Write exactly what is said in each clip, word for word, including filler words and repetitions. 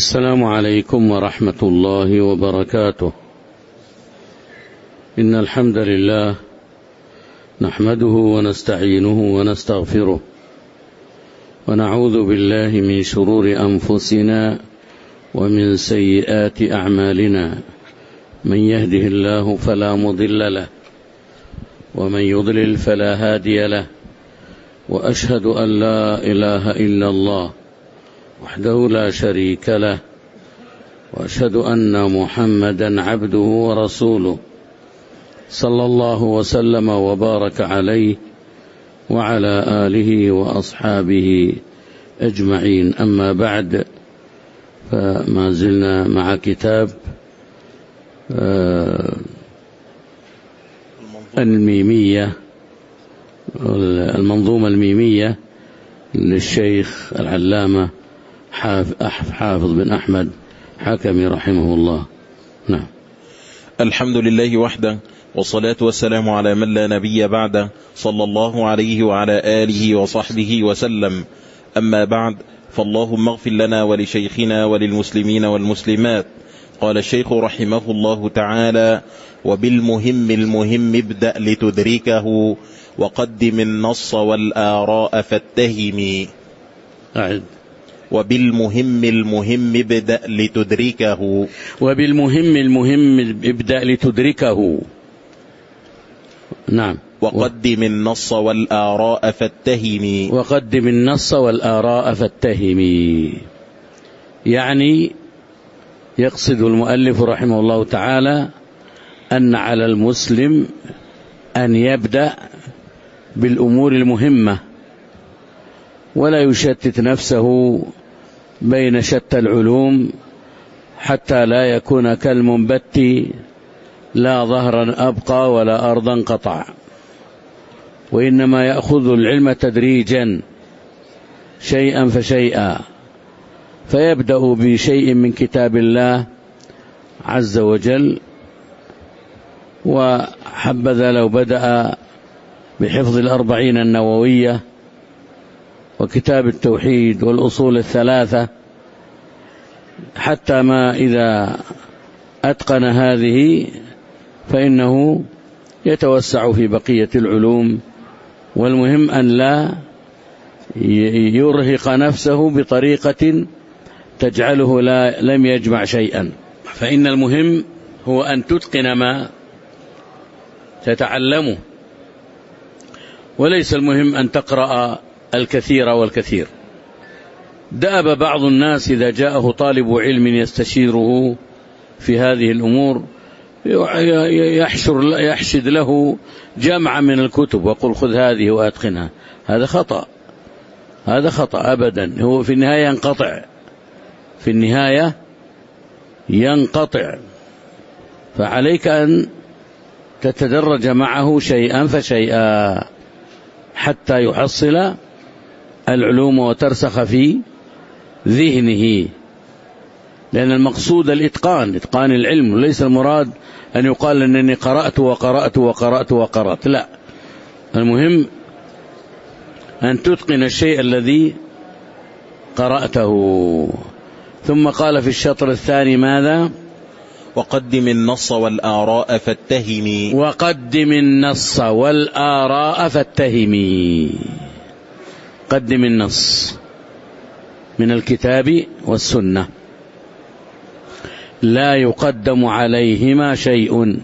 السلام عليكم ورحمة الله وبركاته. إن الحمد لله نحمده ونستعينه ونستغفره، ونعوذ بالله من شرور أنفسنا ومن سيئات أعمالنا. من يهده الله فلا مضل له، ومن يضلل فلا هادي له، وأشهد أن لا إله إلا الله وحده لا شريك له، وأشهد أن محمدا عبده ورسوله، صلى الله وسلم وبارك عليه وعلى آله وأصحابه أجمعين. أما بعد، فما زلنا مع كتاب الميمية، المنظومة الميمية للشيخ العلامة حافظ بن أحمد حكمي رحمه الله. نعم. الحمد لله وحده، والصلاة والسلام على من لا نبي بعده، صلى الله عليه وعلى آله وصحبه وسلم. أما بعد، فاللهم اغفر لنا ولشيخنا وللمسلمين والمسلمات. قال الشيخ رحمه الله تعالى: وبالمهم المهم ابدأ لتدركه، وقدم النص والآراء فاتهم. أعد. وبالمهم المهم ابدأ لتدركه. وبالمهم المهم ابدأ لتدركه. نعم. وقدم النص والآراء فاتهم. وقدم النص والآراء فاتهم، يعني يقصد المؤلف رحمه الله تعالى أن على المسلم أن يبدأ بالأمور المهمة، ولا يشتت نفسه بين شتى العلوم، حتى لا يكون كالمنبت لا ظهرا أبقى ولا أرضا قطع، وإنما يأخذ العلم تدريجا شيئا فشيئا، فيبدأ بشيء من كتاب الله عز وجل، وحبذا لو بدأ بحفظ الأربعين النووية وكتاب التوحيد والأصول الثلاثة، حتى ما إذا أتقن هذه فإنه يتوسع في بقية العلوم. والمهم أن لا يرهق نفسه بطريقة تجعله لا لم يجمع شيئا، فإن المهم هو أن تتقن ما تتعلمه، وليس المهم أن تقرأ الكثير والكثير. دأب بعض الناس إذا جاءه طالب علم يستشيره في هذه الأمور يحشر يحشد له جمع من الكتب وقل خذ هذه وأتقنها. هذا خطأ، هذا خطأ أبدا. هو في النهاية ينقطع، في النهاية ينقطع. فعليك أن تتدرج معه شيئا فشيئا حتى يحصل العلوم وترسخ في ذهنه، لأن المقصود الإتقان، إتقان العلم، وليس المراد أن يقال أنني قرأت وقرأت وقرأت وقرأت، لا، المهم أن تتقن الشيء الذي قرأته. ثم قال في الشطر الثاني ماذا؟ وقدم النص والآراء فاتهم. وقدم النص والآراء فاتهم. قدم النص من الكتاب والسنة، لا يقدم عليهما شيء،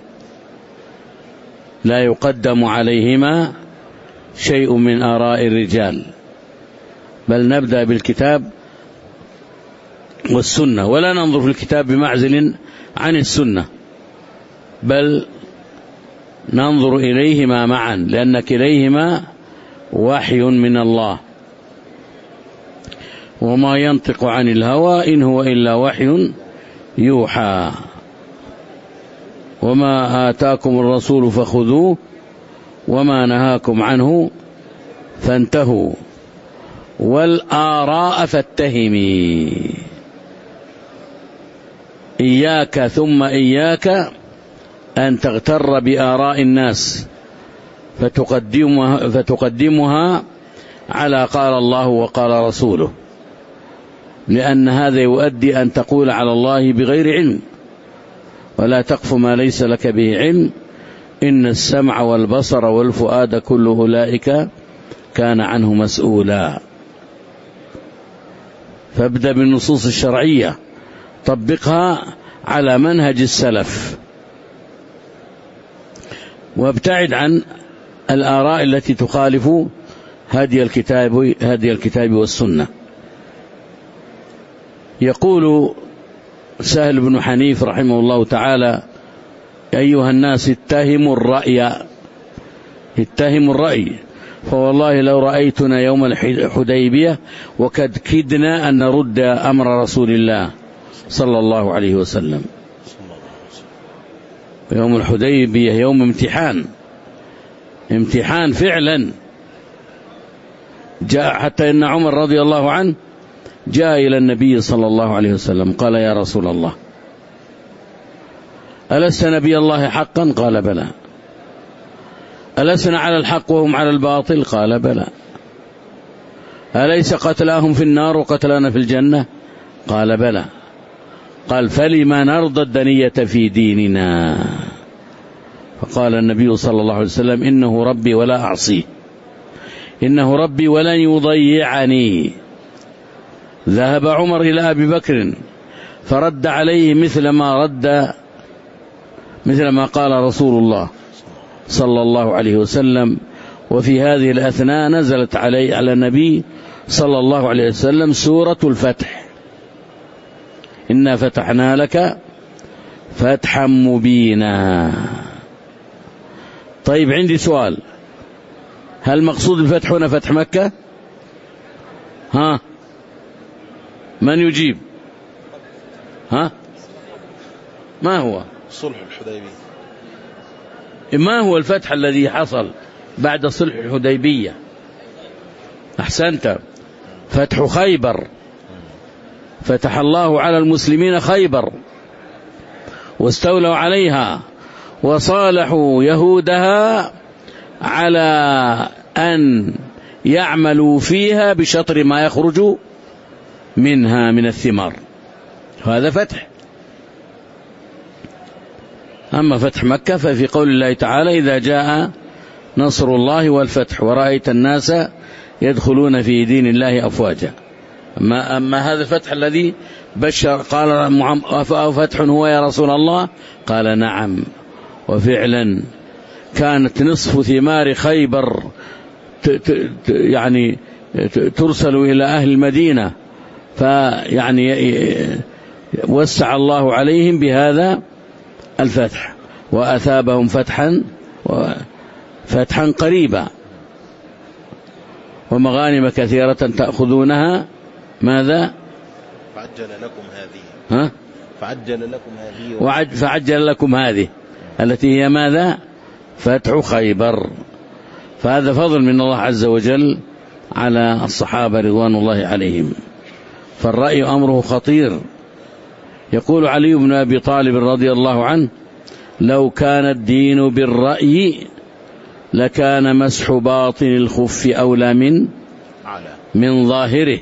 لا يقدم عليهما شيء من آراء الرجال، بل نبدأ بالكتاب والسنة، ولا ننظر في الكتاب بمعزل عن السنة، بل ننظر إليهما معا، لأن كليهما وحي من الله، وما ينطق عن الهوى إن هو إلا وحي يوحى. وما آتاكم الرسول فخذوه وما نهاكم عنه فانتهوا والآراء فاتهمي. إياك ثم إياك أن تغتر بآراء الناس فتقدمها, فتقدمها على قال الله وقال رسوله، لأن هذا يؤدي أن تقول على الله بغير علم، ولا تقف ما ليس لك به علم، إن السمع والبصر والفؤاد كل أولئك كان عنه مسؤولا. فابدأ بالنصوص الشرعية، طبقها على منهج السلف، وابتعد عن الآراء التي تخالف هدي الكتاب هدي الكتاب والسنة. يقول سهل بن حنيف رحمه الله تعالى: أيها الناس اتهموا الرأي، اتهموا الرأي، فوالله لو رأيتنا يوم الحديبية وقد كدنا أن نرد أمر رسول الله صلى الله عليه وسلم. يوم الحديبية يوم امتحان، امتحان فعلا. جاء حتى إن عمر رضي الله عنه جاء إلى النبي صلى الله عليه وسلم قال: يا رسول الله، ألست نبي الله حقا؟ قال: بلى. ألسنا على الحق وهم على الباطل؟ قال: بلى. أليس قتلاهم في النار وقتلانا في الجنة؟ قال: بلى. قال: فلما نرضى الدنية في ديننا؟ فقال النبي صلى الله عليه وسلم: إنه ربي ولا أعصيه، إنه ربي ولن يضيعني. ذهب عمر إلى أبي بكر فرد عليه مثل ما رد مثل ما قال رسول الله صلى الله عليه وسلم. وفي هذه الأثناء نزلت علي على النبي صلى الله عليه وسلم سورة الفتح: إنا فتحنا لك فتحا مبينا. طيب، عندي سؤال: هل مقصود الفتح هنا فتح مكة؟ ها، من يجيب؟ ها، ما هو صلح الحديبية؟ ما هو الفتح الذي حصل بعد صلح الحديبية؟ أحسنت، فتح خيبر. فتح الله على المسلمين خيبر واستولوا عليها وصالحوا يهودها على أن يعملوا فيها بشطر ما يخرج منها من الثمار. هذا فتح. أما فتح مكة ففي قول الله تعالى: إذا جاء نصر الله والفتح ورأيت الناس يدخلون في دين الله أفواجا. أما, أما هذا الفتح الذي بشر قال: أفتح هو يا رسول الله؟ قال: نعم. وفعلا كانت نصف ثمار خيبر يعني ترسل إلى أهل المدينة، فيعني وسع الله عليهم بهذا الفتح وأثابهم فتحا فتحا قريبا ومغانم كثيرة تأخذونها. ماذا؟ فعجل لكم هذه ها؟ فعجل لكم هذه وعج فعجل لكم هذه التي هي ماذا؟ فتح خيبر. فهذا فضل من الله عز وجل على الصحابة رضوان الله عليهم. فالرأي أمره خطير. يقول علي بن أبي طالب رضي الله عنه: لو كان الدين بالرأي لكان مسح باطن الخف أولى من من ظاهره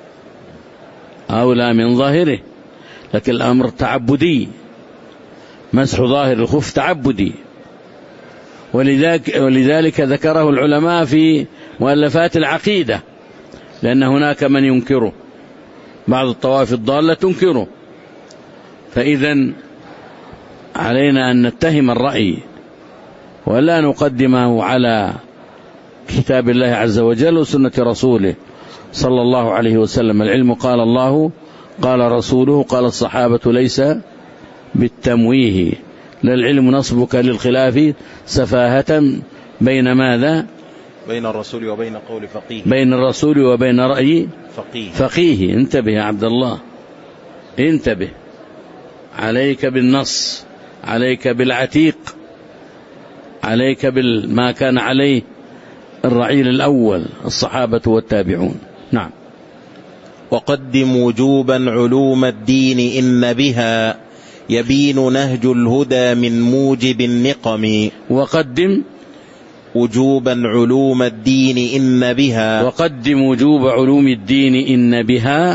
أولى من ظاهره لكن الأمر تعبدي، مسح ظاهر الخف تعبدي، ولذلك, ولذلك ذكره العلماء في مؤلفات العقيدة، لأن هناك من ينكره، بعض الطوائف الضالة تنكره. فإذا علينا أن نتهم الرأي ولا نقدمه على كتاب الله عز وجل وسنة رسوله صلى الله عليه وسلم. العلم قال الله قال رسوله قال الصحابة ليس بالتمويه، لا العلم نصبك للخلاف سفاهة بين ماذا؟ بين الرسول وبين قول فقيه، بين الرسول وبين رأي فقيه. فقيه. انتبه يا عبد الله، انتبه، عليك بالنص، عليك بالعتيق، عليك بما كان عليه الرعيل الأول الصحابة والتابعون. نعم. وقدم وجوبا علوم الدين إن بها يبين نهج الهدى من موجب النقم. وقدم وجوبا علوم الدين إن بها وقدم وجوب علوم الدين إن بها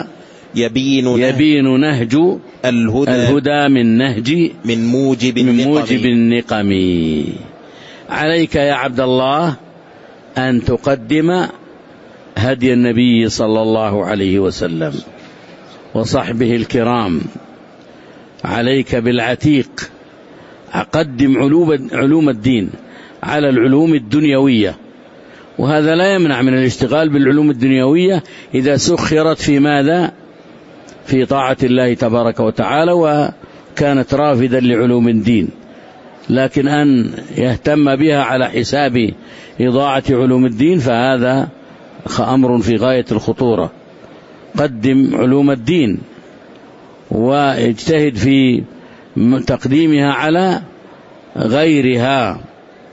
يبين, يبين نهج الهدى, الهدى من نهج من موجب من النقم, موجب النقم. عليك يا عبد الله أن تقدم هدي النبي صلى الله عليه وسلم وصحبه الكرام. عليك بالعتيق، قدم علوم الدين على العلوم الدنيوية، وهذا لا يمنع من الاشتغال بالعلوم الدنيوية إذا سخرت في ماذا؟ في طاعة الله تبارك وتعالى وكانت رافدا لعلوم الدين. لكن أن يهتم بها على حساب إضاعة علوم الدين فهذا أمر في غاية الخطورة. قدم علوم الدين واجتهد في تقديمها على غيرها،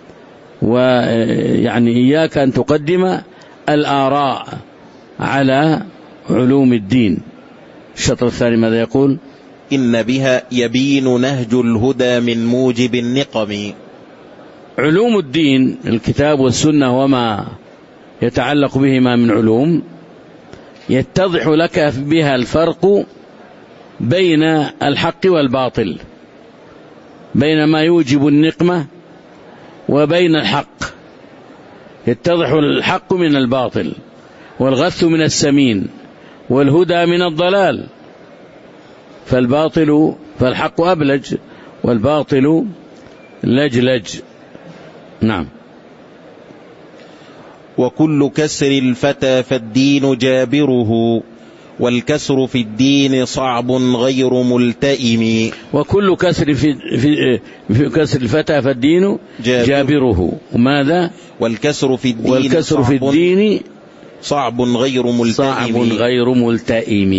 ويعني إياك أن تقدم الآراء على علوم الدين. الشطر الثاني ماذا يقول؟ إن بها يبين نهج الهدى من موجب النقم. علوم الدين الكتاب والسنة وما يتعلق بهما من علوم يتضح لك بها الفرق بين الحق والباطل، بين ما يوجب النقمة وبين الحق. يتضح الحق من الباطل، والغث من السمين، والهدى من الضلال. فالباطل فالحق أبلج والباطل لجلج. نعم. وكل كسر الفتى فالدين جابره، والكسر في الدين صعب غير ملتئم. وكل كسر في, في, في كسر الفتى فالدين جابره, جابره. وماذا؟ والكسر في الدين والكسر في الدين صعب غير ملتئم. صعب غير ملتئم.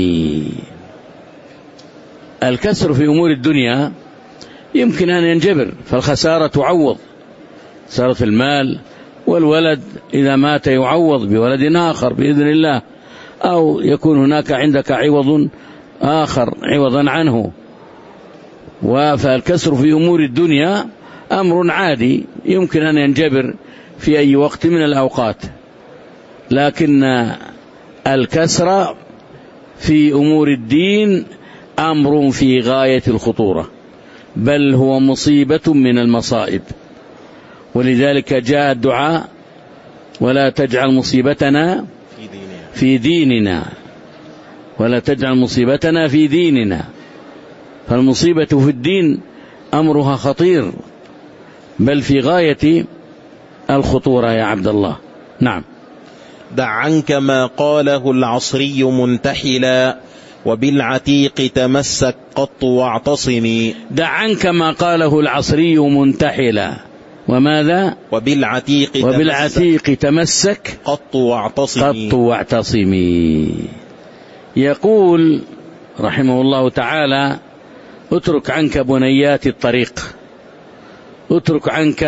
الكسر في أمور الدنيا يمكن أن ينجبر، فالخسارة تعوض، خسارة المال والولد إذا مات يعوض بولد آخر بإذن الله، أو يكون هناك عندك عوض آخر عوضا عنه. فالكسر في أمور الدنيا أمر عادي يمكن أن ينجبر في أي وقت من الأوقات، لكن الكسر في أمور الدين أمر في غاية الخطورة، بل هو مصيبة من المصائب. ولذلك جاء الدعاء: ولا تجعل مصيبتنا في ديننا، ولا تجعل مصيبتنا في ديننا. فالمصيبة في الدين أمرها خطير، بل في غاية الخطورة يا عبد الله. نعم. دع عنك ما قاله العصري منتحلا، وبالعتيق تمسك قط واعتصمي. دع عنك ما قاله العصري منتحلا، وماذا؟ وبالعتيق وبالعتيق تمسك قط واعتصمي. قط واعتصمي. يقول رحمه الله تعالى: اترك عنك بنيات الطريق، اترك عنك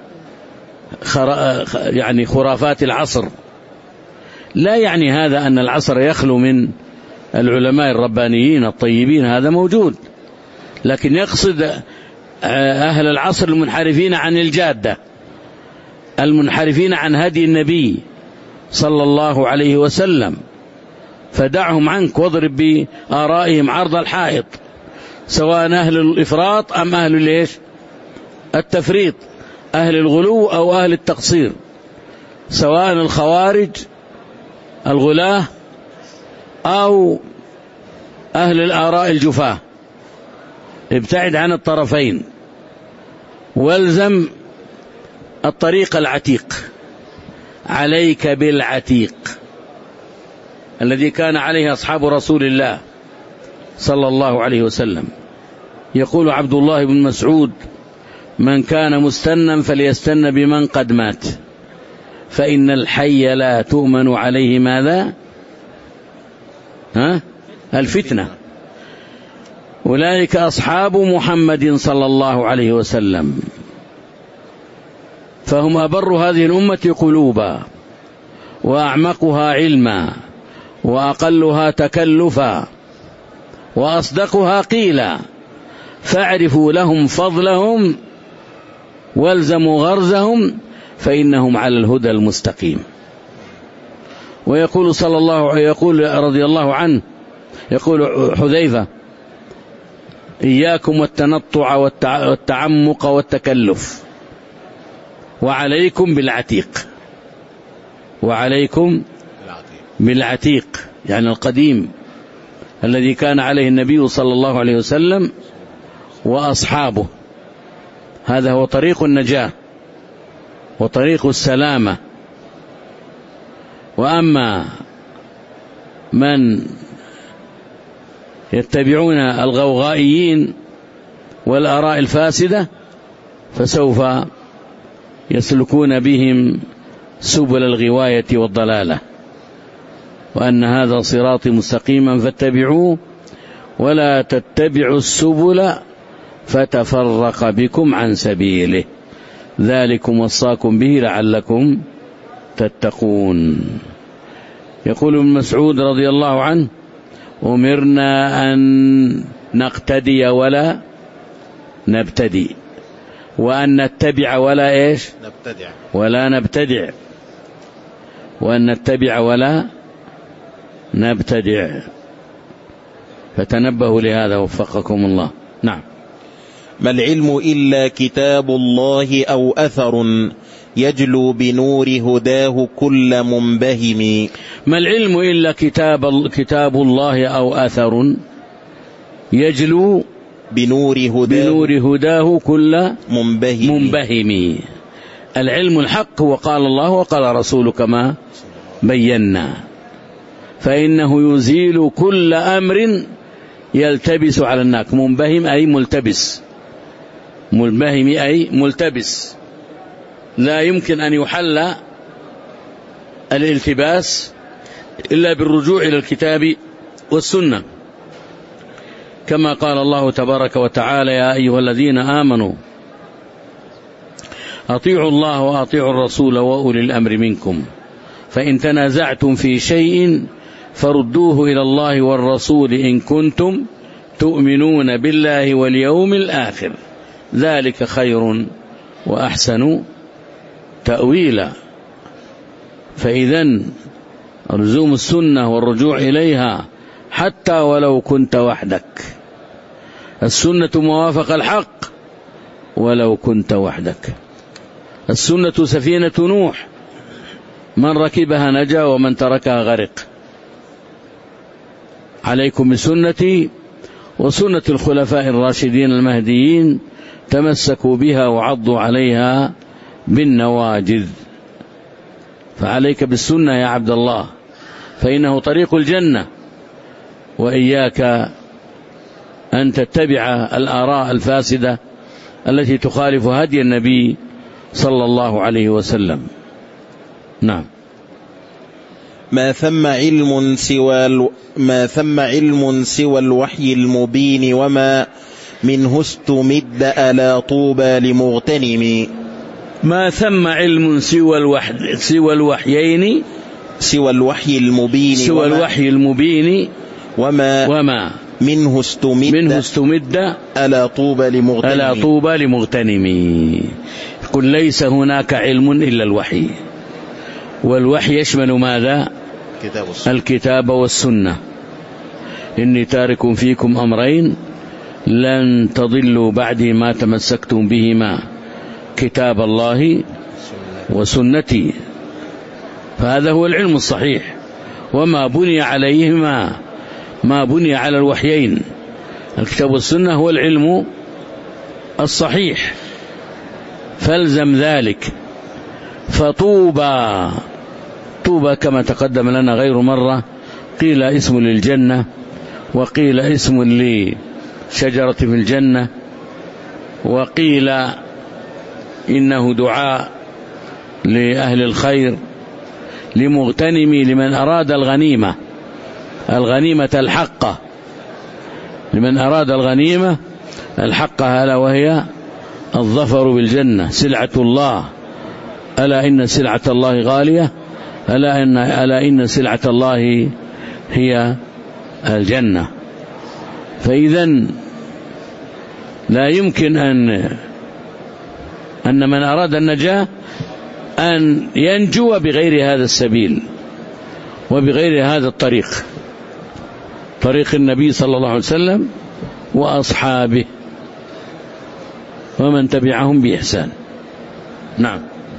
خر... يعني خرافات العصر. لا يعني هذا أن العصر يخلو من العلماء الربانيين الطيبين، هذا موجود، لكن يقصد أهل العصر المنحرفين عن الجادة، المنحرفين عن هدي النبي صلى الله عليه وسلم. فدعهم عنك واضرب بآرائهم عرض الحائط، سواء أهل الإفراط أم أهل ليش التفريط، أهل الغلو أو أهل التقصير، سواء الخوارج الغلاة أو أهل الآراء الجفاة. ابتعد عن الطرفين، والزم الطريق العتيق. عليك بالعتيق الذي كان عليه أصحاب رسول الله صلى الله عليه وسلم. يقول عبد الله بن مسعود: من كان مستنا فليستن بمن قد مات، فإن الحي لا تؤمن عليه ماذا؟ ها؟ الفتنة. أولئك أصحاب محمد صلى الله عليه وسلم، فهم أبر هذه الأمة قلوبا، وأعمقها علما، وأقلها تكلفا، وأصدقها قيلا. فاعرفوا لهم فضلهم والزموا غرزهم، فإنهم على الهدى المستقيم. ويقول صلى الله عليه يقول رضي الله عنه: يقول حذيفة: إياكم والتنطع والتعمق والتكلف، وعليكم بالعتيق. وعليكم بالعتيق يعني القديم الذي كان عليه النبي صلى الله عليه وسلم وأصحابه. هذا هو طريق النجاة وطريق السلامة. وأما من يتبعون الغوغائيين والآراء الفاسدة فسوف يسلكون بهم سبل الغواية والضلالة. وأن هذا صراطي مستقيما فاتبعوه ولا تتبعوا السبل فتفرق بكم عن سبيله، ذلكم وصاكم به لعلكم تتقون. يقول ابن مسعود رضي الله عنه: أمرنا أن نقتدي ولا نبتدي، وأن نتبع ولا إيش نبتدع ولا نبتدع وأن نتبع ولا نبتدع. فتنبهوا لهذا وفقكم الله. نعم. ما العلم إلا كتاب الله أو أثر يجلو بنور هداه كل منبهم. ما العلم إلا كتاب, كتاب الله أو أثر يجلو بنور هداه, بنور هداه كل منبهم. منبهم. العلم الحق وقال الله وقال رسوله كما بينا، فإنه يزيل كل أمر يلتبس على الناس. منبهم أي ملتبس، منبهم أي ملتبس، لا يمكن أن يحل الالتباس إلا بالرجوع إلى الكتاب والسنة، كما قال الله تبارك وتعالى: يا أيها الذين آمنوا أطيعوا الله وأطيعوا الرسول وأولي الأمر منكم، فإن تنازعتم في شيء فردوه إلى الله والرسول إن كنتم تؤمنون بالله واليوم الآخر، ذلك خير وأحسن تأويلا. فإذن لزوم السنة والرجوع إليها حتى ولو كنت وحدك. السنة موافق الحق ولو كنت وحدك. السنة سفينة نوح، من ركبها نجا ومن تركها غرق. عليكم بسنتي وسنة الخلفاء الراشدين المهديين، تمسكوا بها وعضوا عليها بالنواجذ. فعليك بالسنة يا عبد الله، فإنه طريق الجنة. وإياك أن تتبع الآراء الفاسدة التي تخالف هدي النبي صلى الله عليه وسلم. نعم. ما ثم علم سوى ال... ما ثم علم سوى الوحي المبين، وما منه استمد ألا طوبى لمغتنم. ما ثم علم سوى الوحي سوى الوحيين سوى الوحي المبين سوى الوحي المبين وما وما منه استمد منه استمد ألا طوبى لمغتنم. ألا طوبى لمغتنم. قل ليس هناك علم إلا الوحي، والوحي يشمل ماذا؟ الكتاب والسنة. الكتاب والسنة. إني تارك فيكم أمرين لن تضلوا بعدي ما تمسكتم بهما، كتاب الله وسنتي. فهذا هو العلم الصحيح، وما بني عليهما ما بني على الوحيين. الكتاب والسنة هو العلم الصحيح، فالزم ذلك. فطوبى، طوبى كما تقدم لنا غير مرة، قيل اسم للجنة، وقيل اسم لشجرة في الجنة، وقيل إنه دعاء لأهل الخير، لمغتنم لمن أراد الغنيمة، الغنيمة الحقة، لمن أراد الغنيمة الحقة، ألا وهي الظفر بالجنة، سلعة الله. ألا إن سلعة الله غالية، ألا إن, ألا إن سلعة الله هي الجنة. فإذن لا يمكن أن أن من أراد النجاة أن ينجو بغير هذا السبيل وبغير هذا الطريق. طريق النبي صلى الله عليه وسلم وأصحابه ومن تبعهم بإحسان. نعم.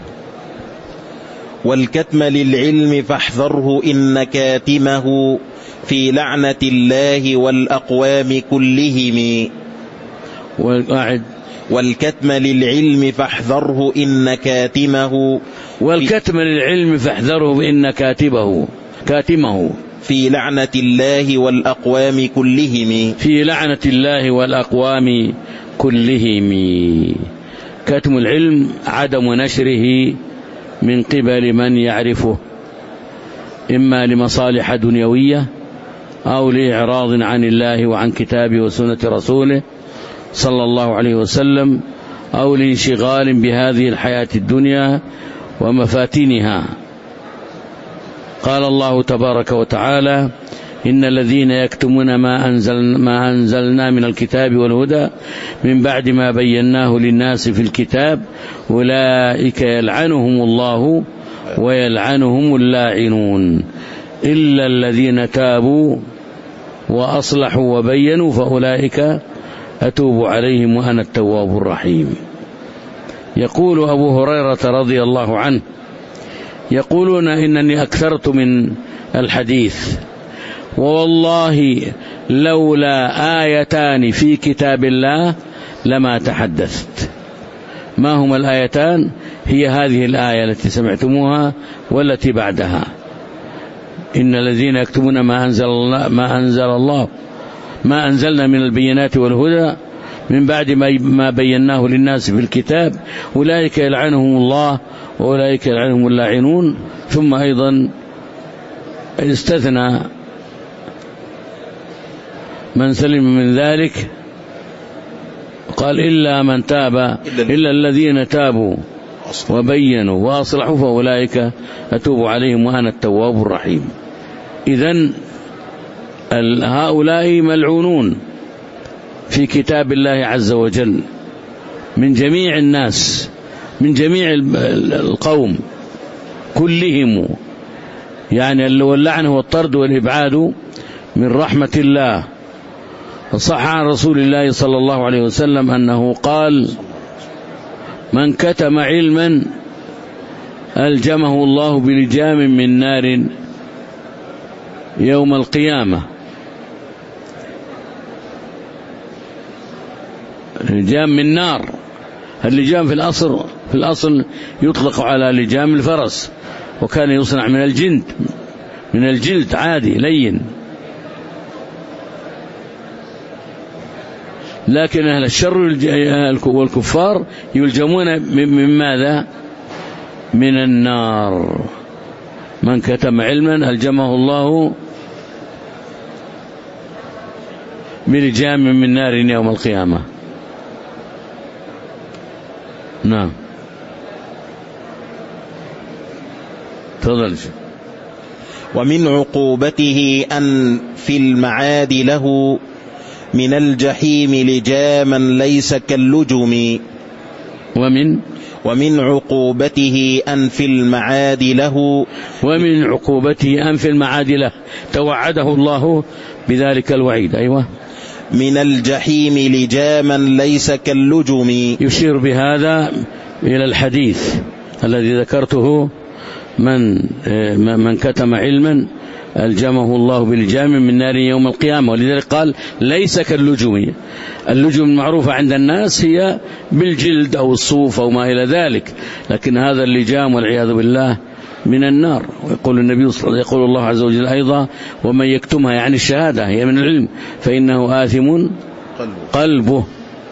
والكتم للعلم فاحذره إن كاتمه في لعنة الله والأقوام كلهم. والقاعد والكتم للعلم فاحذره إن كاتمه والكتم للعلم فاحذره إن كاتبه كاتمه في لعنة الله والأقوام كلهم. في لعنة الله والأقوام كلهم. كتم العلم عدم نشره من قبل من يعرفه، إما لمصالح دنيوية أو لإعراض عن الله وعن كتابه وسنة رسوله صلى الله عليه وسلم، أو لانشغال بهذه الحياة الدنيا ومفاتنها. قال الله تبارك وتعالى: إن الذين يكتمون ما أنزل ما أنزلنا من الكتاب والهدى من بعد ما بيناه للناس في الكتاب أولئك يلعنهم الله ويلعنهم اللاعنون إلا الذين تابوا وأصلحوا وبينوا فأولئك أتوب عليهم وأنا التواب الرحيم. يقول أبو هريرة رضي الله عنه: يقولون إنني أكثرت من الحديث، ووالله لولا آيتان في كتاب الله لما تحدثت. ما هما الآيتان؟ هي هذه الآية التي سمعتموها والتي بعدها: إن الذين يكتمون ما أنزل الله ما أنزل الله ما أنزلنا من البينات والهدى من بعد ما بيناه للناس في الكتاب أولئك يلعنهم الله وأولئك يلعنهم اللاعنون. ثم أيضا استثنى من سلم من ذلك، قال: إلا من تاب إلا الذين تابوا وبينوا وأصلحوا فأولئك أتوب عليهم وأنا التواب الرحيم. إذن هؤلاء ملعونون في كتاب الله عز وجل من جميع الناس، من جميع القوم كلهم، يعني اللعن هو الطرد والإبعاد من رحمة الله. صح عن رسول الله صلى الله عليه وسلم أنه قال: من كتم علما ألجمه الله بلجام من نار يوم القيامة. لجام من نار. اللجام في الأصل في الأصل يطلق على لجام الفرس، وكان يصنع من الجلد من الجلد عادي لين، لكن أهل الشر والكفار يلجمون من ماذا؟ من النار. من كتم علما ألجمه الله بلجام من نار يوم القيامة. نعم. تفضل. ومن عقوبته أن في المعاد له من الجحيم لجاما ليس كاللجم. ومن ومن عقوبته أن في المعاد له ومن عقوبته أن في المعاد له توعده الله بذلك الوعيد. أيوة. من الجحيم لجاما ليس كاللجم. يشير بهذا إلى الحديث الذي ذكرته: من من كتم علما ألجمه الله بلجام من نار يوم القيامة. ولذلك قال: ليس كاللجم. اللجم المعروفة عند الناس هي بالجلد أو الصوف أو ما إلى ذلك، لكن هذا اللجام والعياذ بالله من النار. ويقول النبي صلى الله عليه وسلم، يقول الله عز وجل أيضا: ومن يكتمها، يعني الشهادة هي من العلم، فإنه آثم قلبه.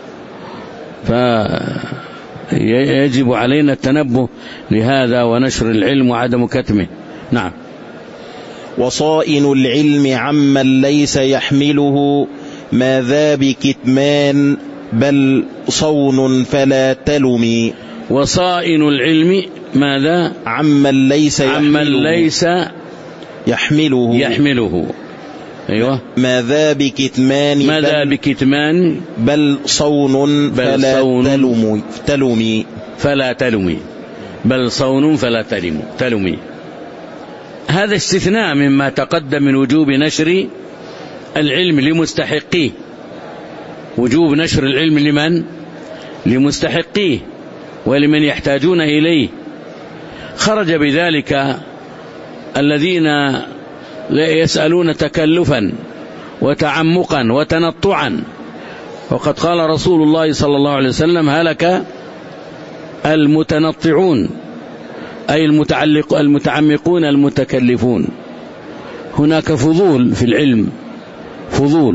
فيجب علينا التنبه لهذا ونشر العلم وعدم كتمه. نعم. وصائن العلم عمن ليس يحمله ما ذا بكتمان بل صون فلا تلمي. وصائن العلم ماذا؟ عمن ليس يحمله, عمن ليس يحمله يحمله أيوة. ما ذا بكتمان ما ذا بكتمان بل صون بل فلا صون تلمي تلمي فلا تلمي بل صون فلا تلمي تلمي. هذا استثناء مما تقدم من وجوب نشر العلم لمستحقيه، وجوب نشر العلم لمن؟ لمستحقيه ولمن يحتاجون إليه. خرج بذلك الذين لا يسألون تكلفا وتعمقا وتنطعا، وقد قال رسول الله صلى الله عليه وسلم: هلك المتنطعون، أي المتعلق المتعمقون المتكلفون. هناك فضول في العلم، فضول.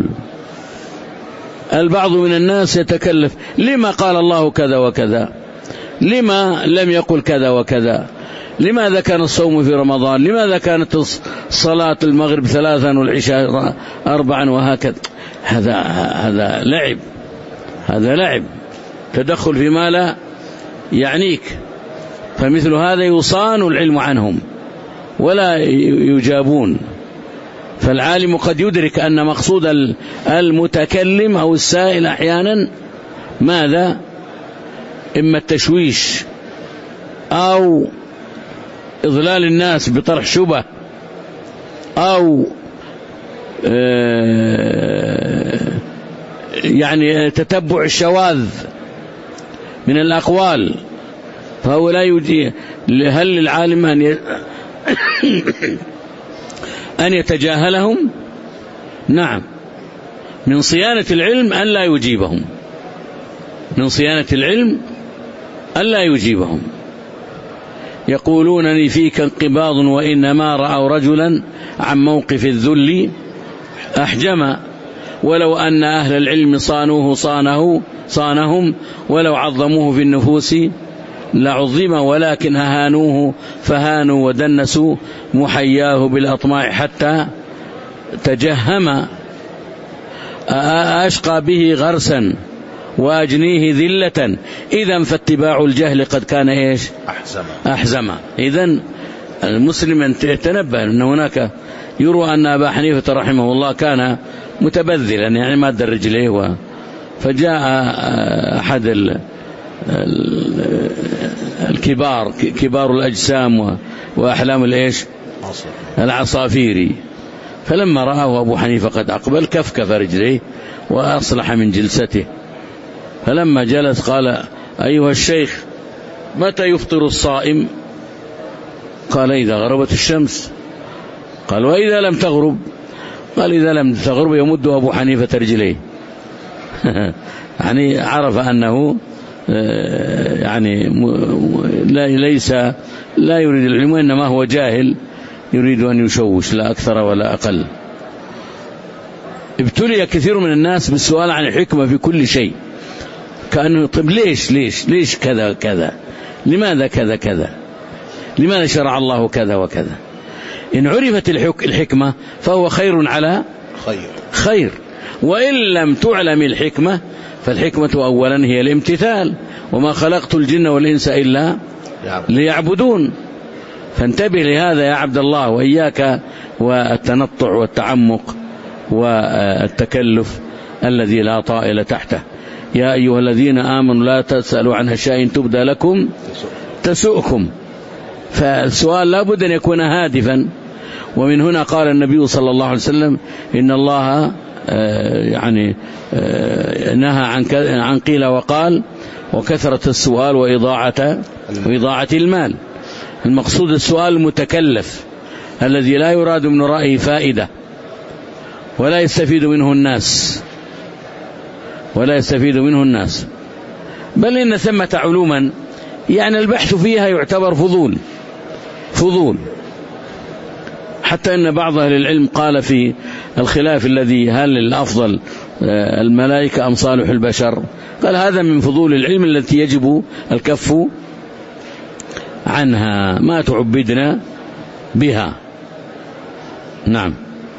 البعض من الناس يتكلف: لما قال الله كذا وكذا؟ لما لم يقل كذا وكذا؟ لماذا كان الصوم في رمضان؟ لماذا كانت صلاة المغرب ثلاثا والعشاء أربعا وهكذا؟ هذا هذا لعب، هذا لعب، تدخل فيما لا يعنيك. فمثل هذا يصان العلم عنهم ولا يجابون. فالعالم قد يدرك أن مقصود المتكلم أو السائل أحيانا ماذا؟ إما التشويش أو إضلال الناس بطرح شبه أو يعني تتبع الشواذ من الأقوال، فهو لا يجي. هل للعالم أن أن يتجاهلهم؟ نعم، من صيانة العلم أن لا يجيبهم، من صيانة العلم أن لا يجيبهم. يقولونني فيك انقباض وإنما رأوا رجلا عن موقف الذل أحجما، ولو أن أهل العلم صانوه صانه صانهم، ولو عظموه في النفوس لعظم، ولكن أهانوه فهانوا ودنسوا محياه بالأطماع حتى تجهم. أشقى به غرسا وأجنيه ذلة، إذن فاتباع الجهل قد كان إيش؟ أحزم. أحزم. إذن المسلم يتنبه أن هناك يروى أن أبا حنيفة رحمه الله كان متبذلا، يعني ماد رجليه، فجاء أحد الكبار كبار الأجسام وأحلام الإيش؟ العصافيري، فلما رآه أبو حنيفة قد أقبل كفكف رجليه وأصلح من جلسته، فلما جلس قال: أيها الشيخ، متى يفطر الصائم؟ قال: إذا غربت الشمس. قال: وإذا لم تغرب؟ قال: إذا لم تغرب يمد أبو حنيفة رجليه. يعني عرف أنه يعني ليس لا يريد العلم، إنما هو جاهل يريد أن يشوش، لا أكثر ولا أقل. ابتلي كثير من الناس بالسؤال عن الحكمة في كل شيء، كأنه طيب ليش ليش ليش كذا كذا، لماذا كذا كذا، لماذا شرع الله كذا وكذا. إن عرفت الحكمة فهو خير على خير, خير. وإن لم تعلم الحكمة فالحكمة أولا هي الامتثال، وما خلقت الجن والإنس إلا ليعبدون. فانتبه لهذا يا عبد الله، وإياك والتنطع والتعمق والتكلف الذي لا طائل تحته. يا أيها الذين آمنوا لا تسألوا عن أشياء تبدى لكم تسؤكم. فالسؤال لا بد أن يكون هادفا. ومن هنا قال النبي صلى الله عليه وسلم: إن الله يعني نهى عن قيل وقال وكثرة السؤال وإضاعة وإضاعة المال. المقصود السؤال المتكلف الذي لا يراد من رأيه فائدة ولا يستفيد منه الناس ولا يستفيد منه الناس بل إن ثمة علوما يعني البحث فيها يعتبر فضول فضول حتى إن بعض أهل العلم قال في الخلاف الذي هل الأفضل الملائكة أم صالح البشر، قال هذا من فضول العلم التي يجب الكف عنها، ما تعبدنا بها. نعم.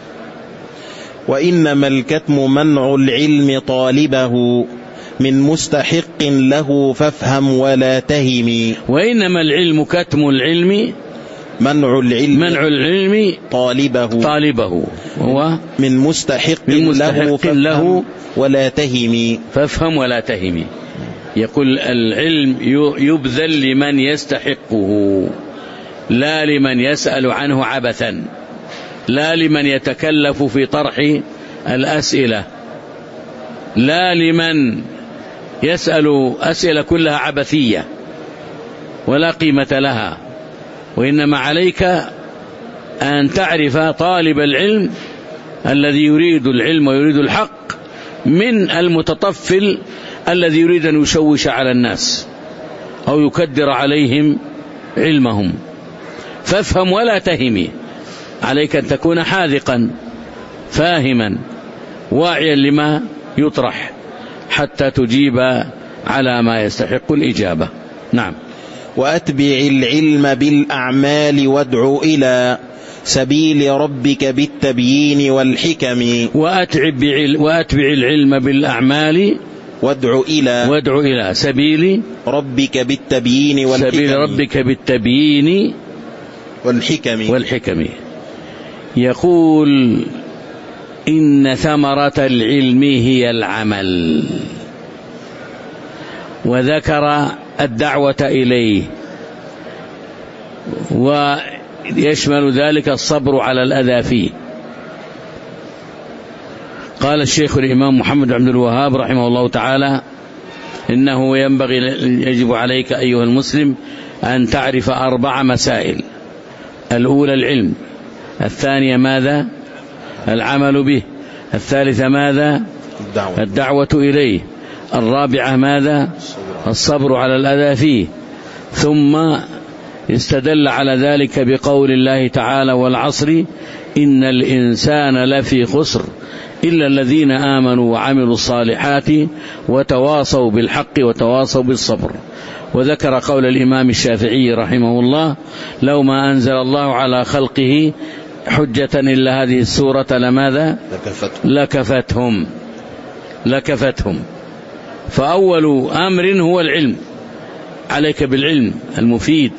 وإنما الكتم منع العلم طالبه من مستحق له فافهم ولا تهم. وإنما العلم كتم العلم منع العلم منع العلم طالبه طالبه هو من مستحق, من مستحق له, له ولا تهم. فافهم ولا تهم. يقول العلم يبذل لمن يستحقه لا لمن يسأل عنه عبثا، لا لمن يتكلف في طرح الأسئلة، لا لمن يسأل أسئلة كلها عبثية ولا قيمة لها، وإنما عليك أن تعرف طالب العلم الذي يريد العلم ويريد الحق من المتطفل الذي يريد أن يشوش على الناس أو يكدر عليهم علمهم. فافهم ولا تهمي، عليك أن تكون حاذقا فاهما واعيا لما يطرح حتى تجيب على ما يستحق الإجابة. نعم. وأتبع العلم بالأعمال وادع إلى سبيل ربك بالتبيين والحكم. وأتبع العلم بالأعمال وادع إلى وادع إلى سبيل ربك بالتبيين والحكم. سبيل ربك بالتبيين والحكم والحكم. يقول إن ثمرة العلم هي العمل، وذكر الدعوة إليه، ويشمل ذلك الصبر على الأذى فيه. قال الشيخ الإمام محمد عبد الوهاب رحمه الله تعالى: إنه ينبغي يجب عليك أيها المسلم أن تعرف أربع مسائل. الأولى العلم، الثانية ماذا؟ العمل به، الثالثة ماذا؟ الدعوة, الدعوة إليه، الرابعة ماذا؟ الصبر على الأذى فيه. ثم استدل على ذلك بقول الله تعالى: والعصر إن الإنسان لفي خسر إلا الذين آمنوا وعملوا الصالحات وتواصوا بالحق وتواصوا بالصبر. وذكر قول الإمام الشافعي رحمه الله: لو ما أنزل الله على خلقه حجة إلا هذه السورة لماذا؟ لكفتهم لكفتهم. فأول أمر هو العلم، عليك بالعلم المفيد،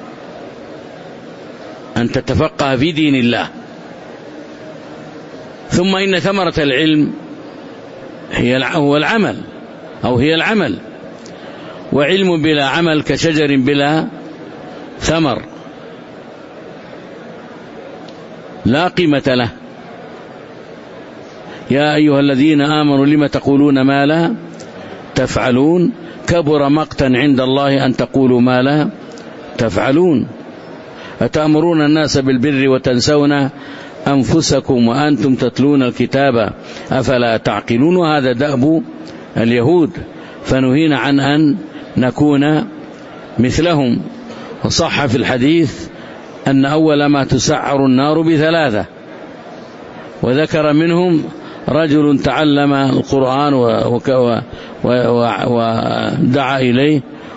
أن تتفقه في دين الله. ثم إن ثمرة العلم هي هو العمل أو هي العمل، وعلم بلا عمل كشجر بلا ثمر لا قيمة له. يا أيها الذين آمنوا لم تقولون ما لا تفعلون كبر مقتا عند الله أن تقولوا ما لا تفعلون. أتأمرون الناس بالبر وتنسون أنفسكم وأنتم تتلون الكتاب أفلا تعقلون. وهذا دأب اليهود، فنهينا عن أن نكون مثلهم. وصح في الحديث أن أول ما تسعر النار بثلاثة، وذكر منهم رجل تعلم القرآن ودعا إليه،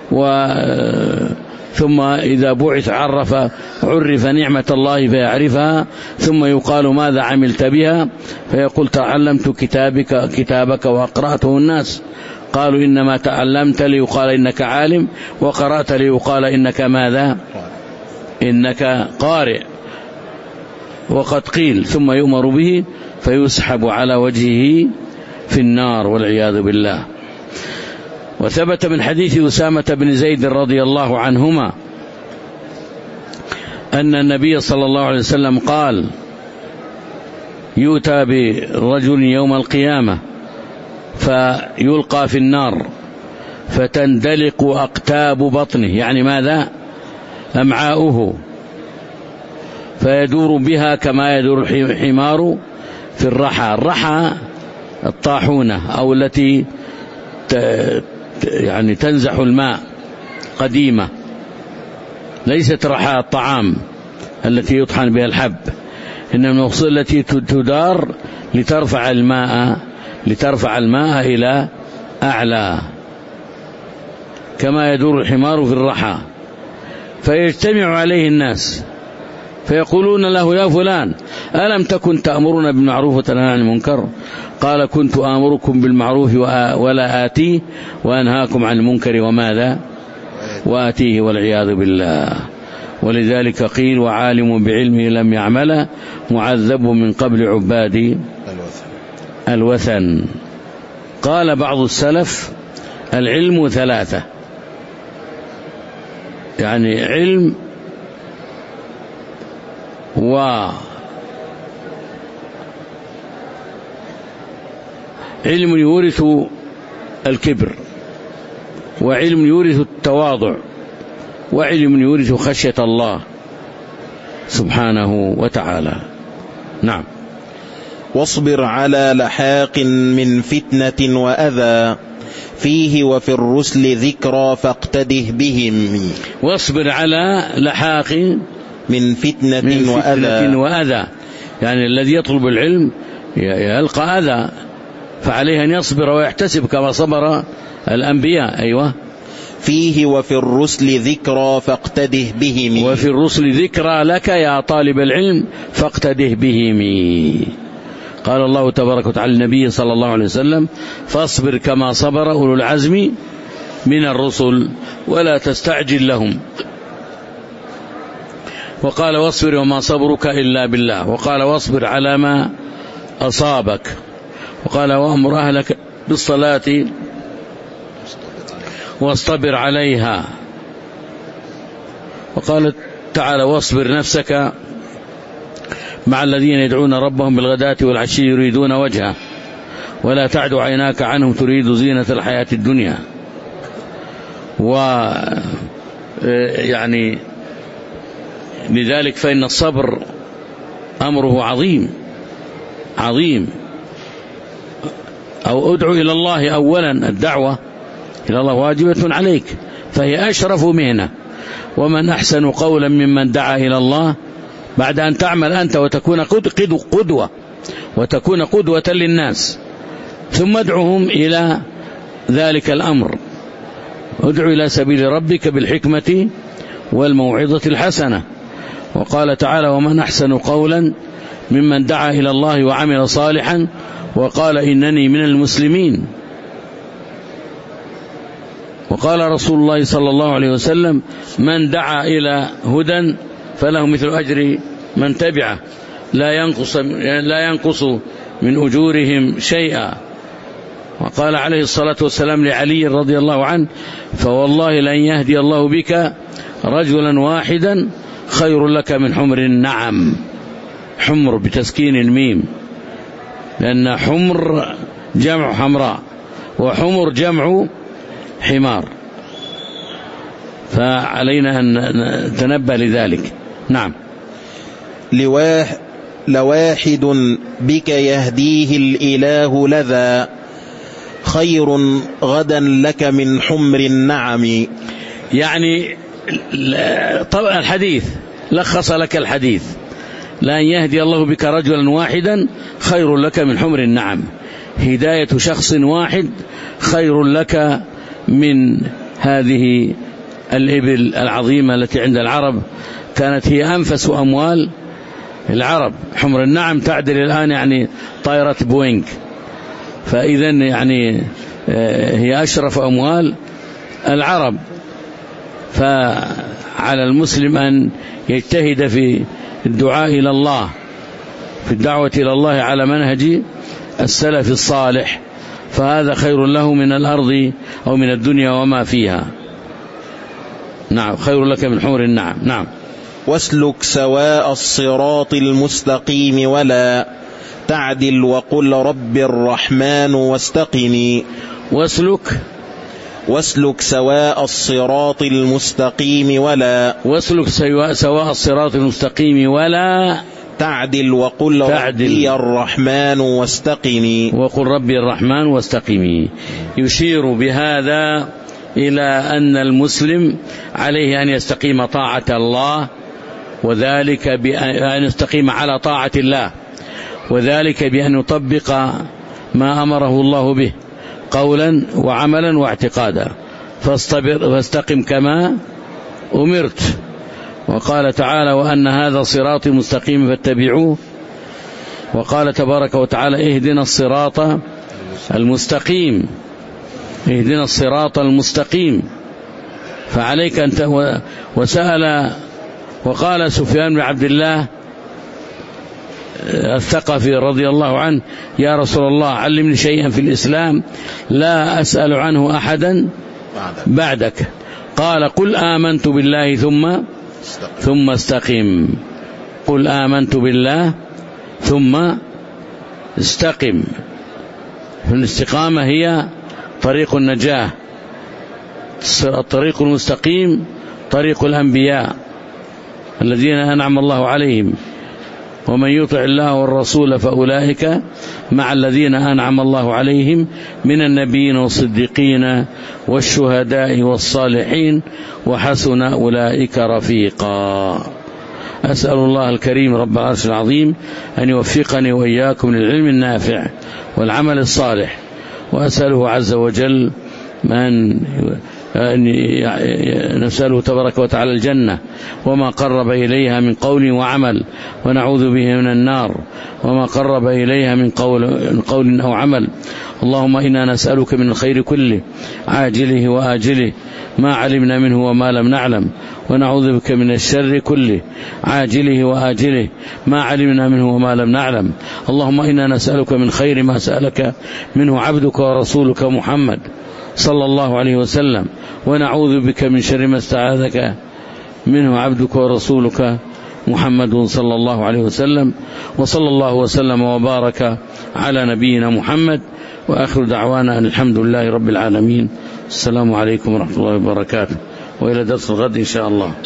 ثم إذا بعث عرف عرف نعمة الله فيعرفها، ثم يقال ماذا عملت بها؟ فيقول تعلمت كتابك كتابك وأقرأته الناس. قالوا إنما تعلمت ليقال إنك عالم، وقرأت ليقال إنك ماذا؟ إنك قارئ. وقد قيل ثم يؤمر به فيسحب على وجهه في النار والعياذ بالله. وثبت من حديث أسامة بن زيد رضي الله عنهما أن النبي صلى الله عليه وسلم قال: يؤتى برجل يوم القيامة فيلقى في النار فتندلق أقتاب بطنه، يعني ماذا؟ أمعاؤه، فيدور بها كما يدور الحمار في الرحى. الرحى الطاحونة أو التي يعني تنزح الماء، قديمة، ليست رحى الطعام التي يطحن بها الحب، إنما المقصود التي تدار لترفع الماء لترفع الماء إلى أعلى، كما يدور الحمار في الرحى. فيجتمع عليه الناس فيقولون له: يا فلان ألم تكن تأمرنا بالمعروف وتنهى عن المنكر؟ قال: كنت آمركم بالمعروف ولا آتيه، وأنهاكم عن المنكر وماذا؟ وآتيه، والعياذ بالله. ولذلك قيل: وعالم بعلمه لم يعمل معذب من قبل عباد الوثن. قال بعض السلف: العلم ثلاثة، يعني علم علم يورث الكبر، وعلم يورث التواضع، وعلم يورث خشية الله سبحانه وتعالى. نعم. واصبر على لحاق من فتنة وأذى فيه وفي الرسل ذكرى فاقتده بهم. واصبر على لحاق من فتنة, من وأذى. فتنة وأذى، يعني الذي يطلب العلم يلقى أذى، فعليه أن يصبر ويحتسب كما صبر الأنبياء. أيوة. فيه وفي الرسل ذكرى فاقتده بهم. وفي الرسل ذكرى لك يا طالب العلم فاقتده بهم. قال الله تبارك وتعالى النبي صلى الله عليه وسلم: فاصبر كما صبر أولو العزم من الرسل ولا تستعجل لهم. وقال: واصبر وما صبرك إلا بالله. وقال: واصبر على ما أصابك. وقال: وأمر أهلك بالصلاة واصطبر عليها. وقال تعالى: واصبر نفسك مع الذين يدعون ربهم بالغداة والعشي يريدون وجهه ولا تعد عيناك عنهم تريد زينة الحياة الدنيا. و يعني لذلك فإن الصبر أمره عظيم عظيم. أو ادعو إلى الله أولا، الدعوة إلى الله واجبة عليك، فهي أشرف مهنة. ومن أحسن قولا ممن دعا إلى الله، بعد أن تعمل أنت وتكون قدوة وتكون قدوة للناس، ثم ادعوهم إلى ذلك الأمر. ادعو إلى سبيل ربك بالحكمة والموعظة الحسنة. وقال تعالى: ومن أحسن قولا ممن دعا إلى الله وعمل صالحا وقال إنني من المسلمين. وقال رسول الله صلى الله عليه وسلم: من دعا إلى هدى فله مثل أجر من تبعه لا ينقص لا ينقص من أجورهم شيئا. وقال عليه الصلاة والسلام لعلي رضي الله عنه: فوالله لن يهدي الله بك رجلا واحدا خير لك من حمر النعم. حمر بتسكين الميم، لأن حمر جمع حمراء وحمر جمع حمار، فعلينا أن نتنبه لذلك. نعم. لواح لواحد بك يهديه الإله لذا خير غدا لك من حمر النعم. يعني طبعا الحديث لخص لك الحديث: لأن يهدي الله بك رجلا واحدا خير لك من حمر النعم. هداية شخص واحد خير لك من هذه الإبل العظيمة التي عند العرب، كانت هي أنفس أموال العرب. حمر النعم تعدل الآن يعني طائرة بوينغ، فإذا يعني هي أشرف أموال العرب. فعلى المسلم أن يجتهد في الدعاء إلى الله، في الدعوة إلى الله على منهج السلف الصالح، فهذا خير له من الأرض أو من الدنيا وما فيها. نعم. خير لك من حمر النعم. نعم. واسلك سواء الصراط المستقيم ولا تعدل وقل رب الرحمن واستقني. واسلك واسلك سواء الصراط المستقيم ولا واسلك سواء الصراط المستقيم ولا تعدل وقل تعدل ربي الرحمن واستقني. وقل ربي الرحمن واستقمي. يشير بهذا إلى أن المسلم عليه أن يستقيم طاعة الله، وذلك بأن يستقيم على طاعة الله، وذلك بأن يطبق ما أمره الله به قولا وعملا واعتقادا. فاصطبر فاستقم كما أمرت. وقال تعالى: وأن هذا صراطي مستقيم فاتبعوه. وقال تبارك وتعالى: اهدنا الصراط المستقيم، اهدنا الصراط المستقيم. فعليك أنت. وسأل وقال سفيان بن عبد الله الثقفي رضي الله عنه: يا رسول الله علمني شيئا في الإسلام لا أسأل عنه أحدا بعدك. قال: قل آمنت بالله ثم ثم استقم. قل آمنت بالله ثم استقم. الاستقامة هي طريق النجاة، الطريق المستقيم طريق الأنبياء الذين أنعم الله عليهم، ومن يطع الله والرسول فأولئك مع الذين أنعم الله عليهم من النبيين والصديقين والشهداء والصالحين وحسن أولئك رفيقا. أسأل الله الكريم رب العرش العظيم أن يوفقني وإياكم للعلم النافع والعمل الصالح، وأسأله عز وجل من نسأله تبارك وتعالى الجنة وما قرب إليها من قول وعمل، ونعوذ به من النار وما قرب إليها من قول, من قول أو عمل. اللهم إنا نسألك من الخير كله عاجله وآجله ما علمنا منه وما لم نعلم، ونعوذ بك من الشر كله عاجله وآجله ما علمنا منه وما لم نعلم. اللهم إنا نسألك من خير ما سألك منه عبدك ورسولك محمد صلى الله عليه وسلم، ونعوذ بك من شر ما استعاذك منه عبدك ورسولك محمد صلى الله عليه وسلم. وصلى الله وسلم وبارك على نبينا محمد، وآخر دعوانا أن الحمد لله رب العالمين. السلام عليكم ورحمة الله وبركاته، وإلى درس الغد إن شاء الله.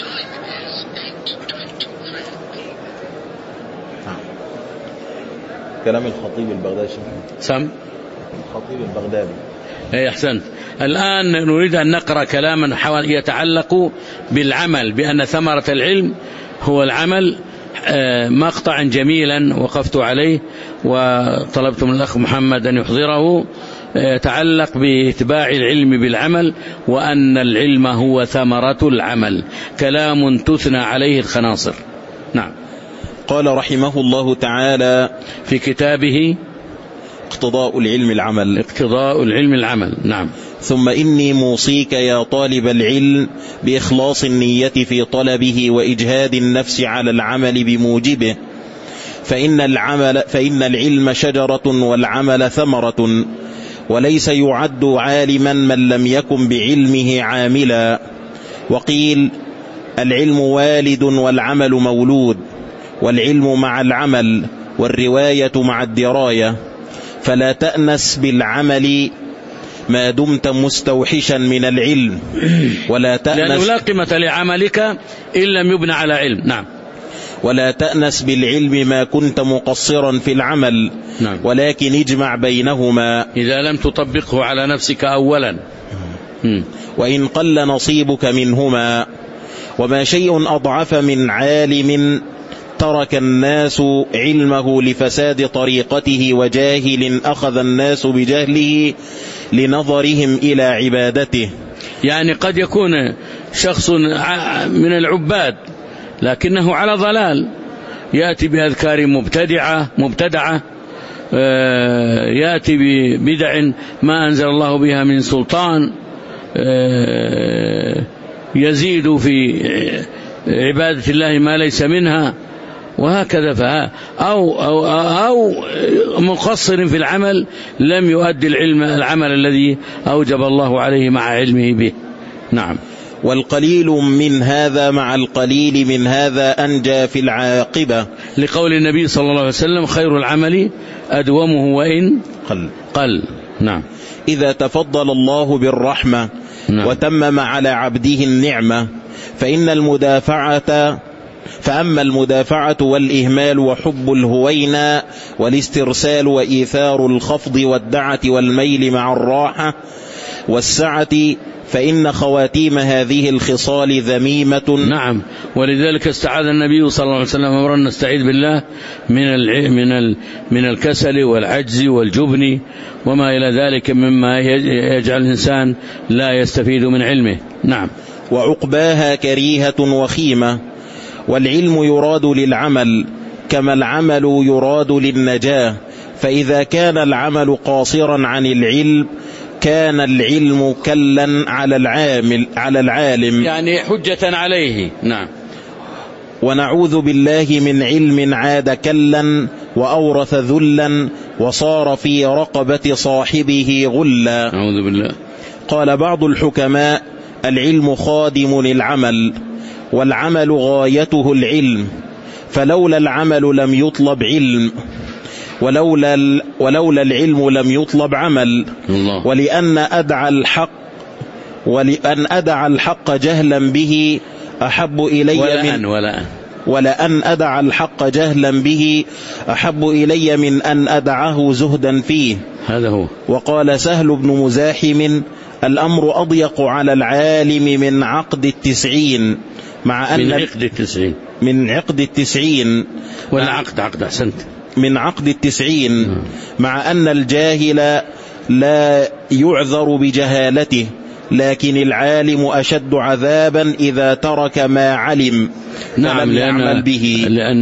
كلام الخطيب البغدادي سم الخطيب البغدادي. أي أحسنت. الآن نريد أن نقرأ كلاما يتعلق بالعمل، بأن ثمرة العلم هو العمل. مقطعا جميلا وقفت عليه وطلبت من الأخ محمد أن يحضره، يتعلق بإتباع العلم بالعمل، وأن العلم هو ثمرة العمل، كلام تثنى عليه الخناصر. نعم. قال رحمه الله تعالى في كتابه اقتضاء العلم العمل اقتضاء العلم العمل. نعم. ثم إني موصيك يا طالب العلم بإخلاص النية في طلبه وإجهاد النفس على العمل بموجبه، فإن العمل فإن العلم شجرة والعمل ثمرة، وليس يعد عالما من لم يكن بعلمه عاملا. وقيل العلم والد والعمل مولود، والعلم مع العمل والرواية مع الدراية، فلا تأنس بالعمل ما دمت مستوحشا من العلم، ولا تأنس لأنه لا قيمة لعملك إن لم يبنى على علم. نعم. ولا تأنس بالعلم ما كنت مقصرا في العمل. نعم. ولكن اجمع بينهما إذا لم تطبقه على نفسك أولا، وإن قل نصيبك منهما. وما شيء أضعف من عالم ترك الناس علمه لفساد طريقته وجاهل أخذ الناس بجهله لنظرهم إلى عبادته. يعني قد يكون شخص من العباد لكنه على ضلال، يأتي بأذكار مبتدعة مبتدعة يأتي ببدع ما أنزل الله بها من سلطان، يزيد في عبادة الله ما ليس منها، وهكذا. فها أو, أو, أو مقصر في العمل لم يؤدي العلم العمل الذي أوجب الله عليه مع علمه به. نعم. والقليل من هذا مع القليل من هذا أنجى في العاقبة، لقول النبي صلى الله عليه وسلم خير العمل أدومه وإن قل, قل. نعم. إذا تفضل الله بالرحمة نعم. وتمم على عبده النعمة، فإن المدافعة فأما المدافعة والإهمال وحب الهوينا والاسترسال وإيثار الخفض والدعة والميل مع الراحة والسعة، فإن خواتيم هذه الخصال ذميمة. نعم. ولذلك استعاذ النبي صلى الله عليه وسلم أمرا نستعيذ بالله من من من الكسل والعجز والجبن وما إلى ذلك مما يجعل الإنسان لا يستفيد من علمه. نعم. وعقباها كريهة وخيمة. والعلم يراد للعمل كما العمل يراد للنجاة، فإذا كان العمل قاصرا عن العلم كان العلم كلا على العامل على العالم، يعني حجة عليه. نعم. ونعوذ بالله من علم عاد كلا وأورث ذلا وصار في رقبة صاحبه غلا. نعوذ بالله. قال بعض الحكماء العلم خادم للعمل، والعمل غايته العلم، فلولا العمل لم يطلب علم. ولولا, ولولا العلم لم يطلب عمل الله. ولأن أدعى الحق ولأن أدعى الحق جهلا به أحب إلي ولا من ولا ولأن أدعى الحق جهلا به أحب إلي من أن أدعه زهدا فيه. هذا هو. وقال سهل بن مزاحم الأمر أضيق على العالم من عقد التسعين، مع أن من عقد التسعين من عقد التسعين ولا عقد عقد أحسنت من عقد التسعين مع أن الجاهل لا يعذر بجهالته، لكن العالم أشد عذابا إذا ترك ما علم نعم لأن به لأن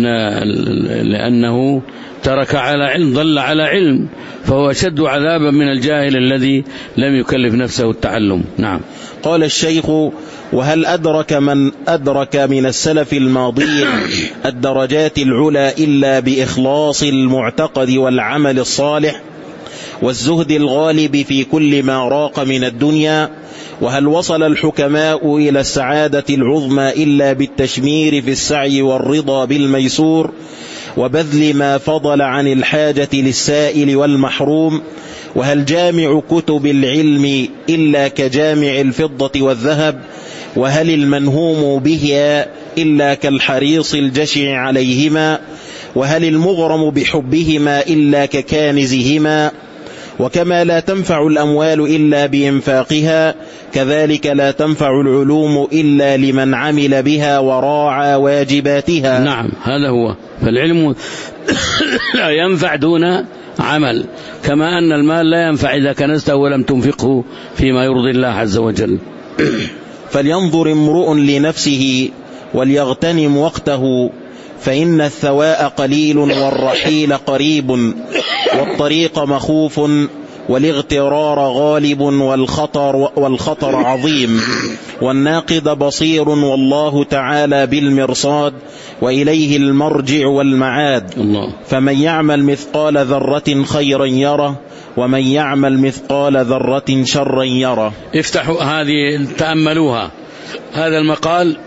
لأنه ترك على علم، ضل على علم، فهو أشد عذابا من الجاهل الذي لم يكلف نفسه التعلم. نعم. قال الشيخ وهل أدرك من أدرك من السلف الماضي الدرجات العلى إلا بإخلاص المعتقد والعمل الصالح والزهد الغالب في كل ما راق من الدنيا؟ وهل وصل الحكماء إلى السعادة العظمى إلا بالتشمير في السعي والرضا بالميسور وبذل ما فضل عن الحاجة للسائل والمحروم؟ وهل جامع كتب العلم إلا كجامع الفضة والذهب؟ وهل المنهوم بها إلا كالحريص الجشع عليهما؟ وهل المغرم بحبهما إلا ككانزهما؟ وكما لا تنفع الأموال إلا بإنفاقها كذلك لا تنفع العلوم إلا لمن عمل بها وراعى واجباتها. نعم هذا هو. فالعلم لا ينفع دون عمل، كما أن المال لا ينفع إذا كنزته ولم تنفقه فيما يرضي الله عز وجل. فلينظر امرؤ لنفسه وليغتنم وقته، فإن الثواء قليل والرحيل قريب والطريق مخوف والاغترار غالب والخطر, والخطر عظيم والناقد بصير والله تعالى بالمرصاد وإليه المرجع والمعاد. الله. فمن يعمل مثقال ذرة خيرا يره ومن يعمل مثقال ذرة شرا يره. افتحوا هذه تأملوها. هذا المقال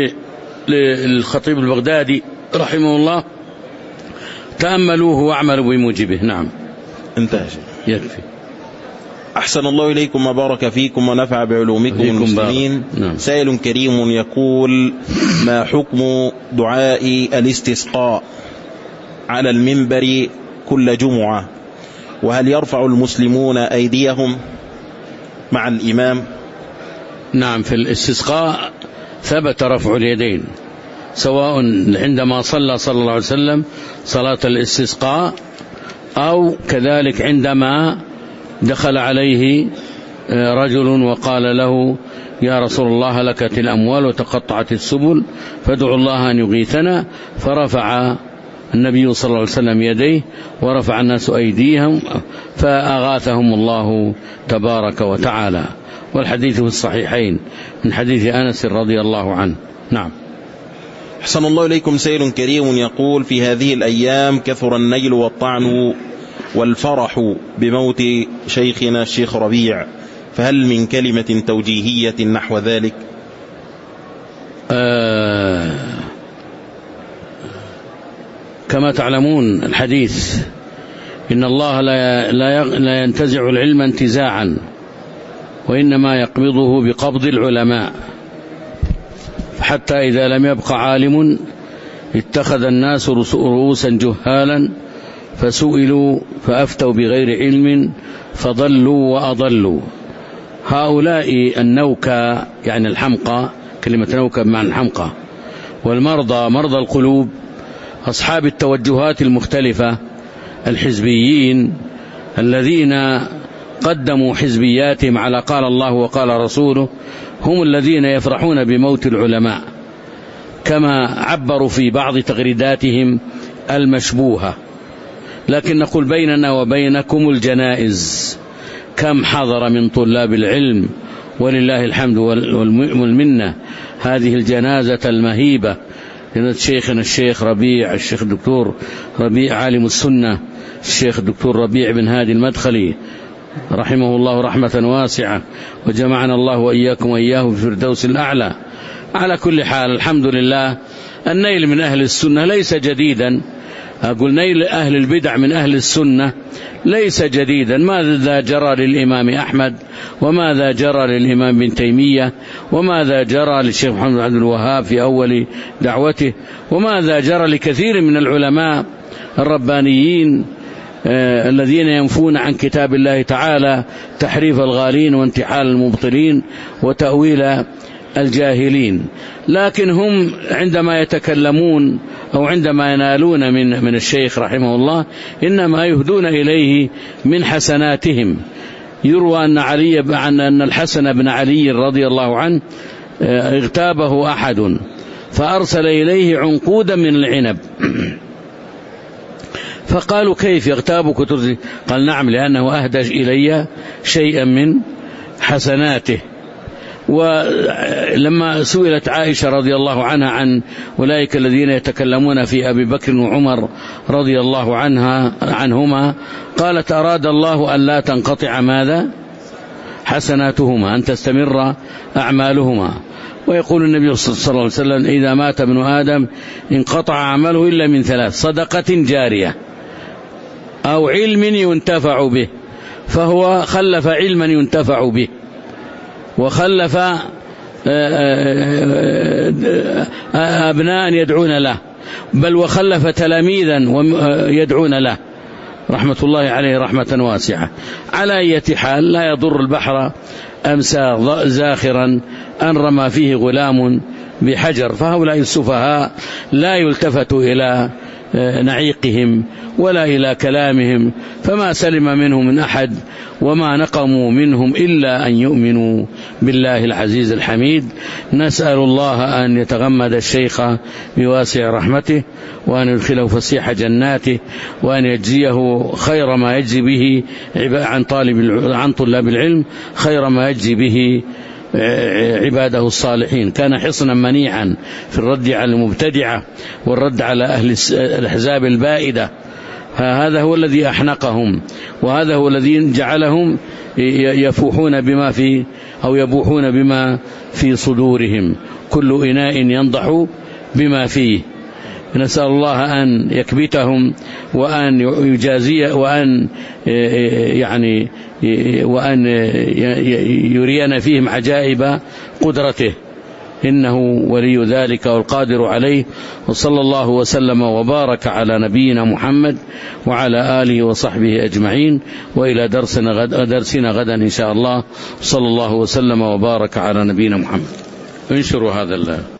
للخطيب البغدادي رحمه الله، تأملوه واعملوا بموجبه. نعم انتهى. يكفي. أحسن الله إليكم وبارك فيكم ونفع بعلومكم المسلمين. نعم. سائل كريم يقول ما حكم دعاء الاستسقاء على المنبر كل جمعة؟ وهل يرفع المسلمون أيديهم مع الإمام؟ نعم، في الاستسقاء ثبت رفع اليدين، سواء عندما صلى صلى الله عليه وسلم صلاة الاستسقاء أو كذلك عندما دخل عليه رجل وقال له يا رسول الله هلكت الأموال وتقطعت السبل فادعوا الله أن يغيثنا، فرفع النبي صلى الله عليه وسلم يديه ورفع الناس أيديهم فأغاثهم الله تبارك وتعالى. والحديث في الصحيحين من حديث أنس رضي الله عنه. نعم. أحسن الله إليكم. سائل كريم يقول في هذه الأيام كثر النيل والطعن والفرح بموت شيخنا الشيخ ربيع، فهل من كلمة توجيهية نحو ذلك؟ آه كما تعلمون الحديث إن الله لا, لا, لا ينتزع العلم انتزاعا، وإنما يقبضه بقبض العلماء، حتى إذا لم يبق عالم اتخذ الناس رؤوسا جهالا فسئلوا فأفتوا بغير علم فضلوا وأضلوا. هؤلاء النوكى يعني الحمقى، كلمة نوكى بمعنى الحمقى، والمرضى مرضى القلوب، أصحاب التوجهات المختلفة، الحزبيين الذين قدموا حزبياتهم على قال الله وقال رسوله، هم الذين يفرحون بموت العلماء، كما عبروا في بعض تغريداتهم المشبوهة. لكن نقول بيننا وبينكم الجنائز، كم حضر من طلاب العلم ولله الحمد والمنة هذه الجنازة المهيبة جنازة شيخنا الشيخ ربيع، الشيخ الدكتور ربيع عالم السنة، الشيخ الدكتور ربيع بن هادي المدخلي رحمه الله رحمة واسعة، وجمعنا الله وإياكم وإياه في الفردوس الأعلى. على كل حال الحمد لله النيل من أهل السنة ليس جديدا، أقول نيل أهل البدع من أهل السنة ليس جديدا. ماذا جرى للإمام أحمد، وماذا جرى للإمام بن تيمية، وماذا جرى للشيخ محمد بن عبد الوهاب في أول دعوته، وماذا جرى لكثير من العلماء الربانيين آه الذين ينفون عن كتاب الله تعالى تحريف الغالين وانتحال المبطلين وتأويل الجاهلين. لكن هم عندما يتكلمون أو عندما ينالون من من الشيخ رحمه الله إنما يهدون إليه من حسناتهم. يروى أن علي عن أن الحسن بن علي رضي الله عنه اغتابه أحد فأرسل إليه عنقودا من العنب، فقالوا كيف يغتابك ترزي؟ قال نعم، لأنه أهدى إلي شيئا من حسناته. ولما سئلت عائشة رضي الله عنها عن أولئك الذين يتكلمون في أبي بكر وعمر رضي الله عنها عنهما قالت أراد الله أن لا تنقطع ماذا؟ حسناتهما، أن تستمر أعمالهما. ويقول النبي صلى الله عليه وسلم إذا مات ابن آدم انقطع عمله إلا من ثلاث: صدقة جارية أو علم ينتفع به، فهو خلف علما ينتفع به، وخلف أبناء يدعون له، بل وخلف تلاميذا يدعون له رحمة الله عليه رحمة واسعة. على أي حال لا يضر البحر أمسى زاخرا أن رمى فيه غلام بحجر. فهؤلاء السفهاء لا يلتفت إلى نعيقهم ولا إلى كلامهم، فما سلم منهم من أحد، وما نقموا منهم إلا أن يؤمنوا بالله العزيز الحميد. نسأل الله أن يتغمد الشيخ بواسع رحمته، وأن يدخله فسيح جناته، وأن يجزيه خير ما يجزي به عن طالب عن طلاب العلم، خير ما يجزي به عباده الصالحين. كان حصنا منيعا في الرد على المبتدعة والرد على أهل الأحزاب البائدة. هذا هو الذي أحنقهم، وهذا هو الذي جعلهم يفوحون بما في أو يبوحون بما في صدورهم. كل إناء ينضح بما فيه. نسأل الله أن يكبتهم، وأن يجازي، وأن يعني وأن يرينا فيهم عجائب قدرته، إنه ولي ذلك والقادر عليه. وصلى الله وسلم وبارك على نبينا محمد وعلى آله وصحبه أجمعين. وإلى درسنا غدا, درسنا غدا إن شاء الله. صلى الله وسلم وبارك على نبينا محمد. انشروا هذا الله.